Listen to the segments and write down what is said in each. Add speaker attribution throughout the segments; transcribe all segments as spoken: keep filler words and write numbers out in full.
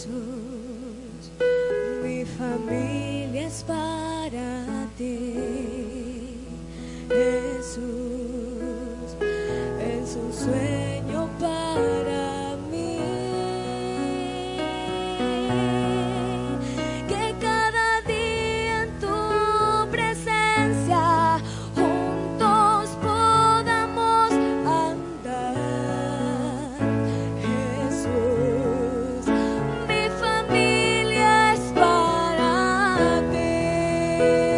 Speaker 1: Jesús, mi familia es para ti. Jesús, es un sueño para mí. Que cada día en tu presencia juntos podamos andar. Jesús, mi familia es para ti.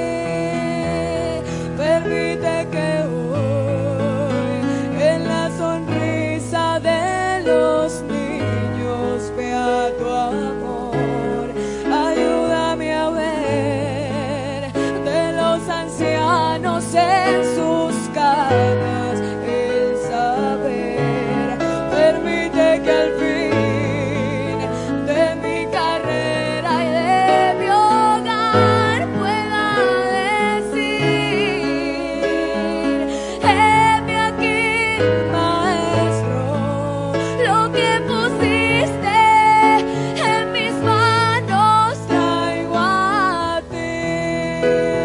Speaker 1: Permite que hoy en la sonrisa de los niños vea tu amor. Ayúdame a ver de los ancianos en sus caras el saber. Permite que al fin de mi carrera y de mi hogar pueda decir: heme aquí, Maestro, lo que pusiste en mis manos traigo a ti.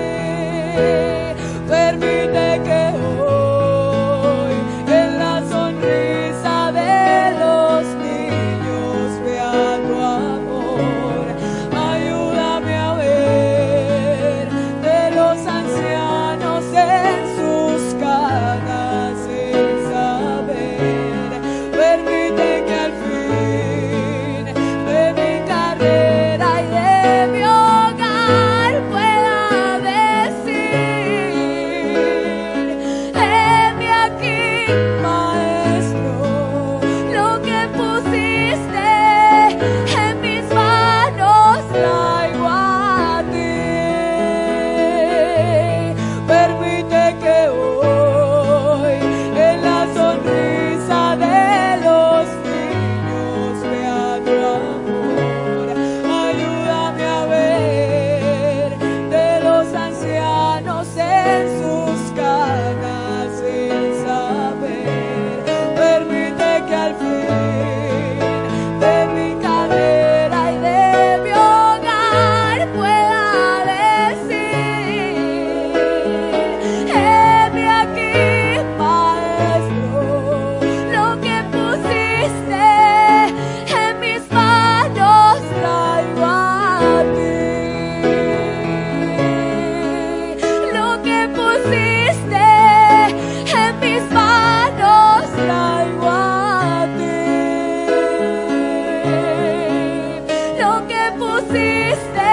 Speaker 1: Permite que hoy en la sonrisa de los niños vea tu amor. Ayúdame a ver de los ancianos en sus caras el saber. Permite que al fin de mi carrera y de mi hogar pueda decir: heme aquí, Maestro, lo que pusiste en mis manos traigo a ti. Permite que hoy en la sonrisa de los niños vea tu amor. Ayúdame a ver de los ancianos en sus caras el saber. Permite que al fin de mi carrera y de mi hogar pueda decir: heme aquí, Maestro, lo que pusiste en mis manos traigo a ti. Lo que pusiste en mis manos traigo a ti. Lo que pusiste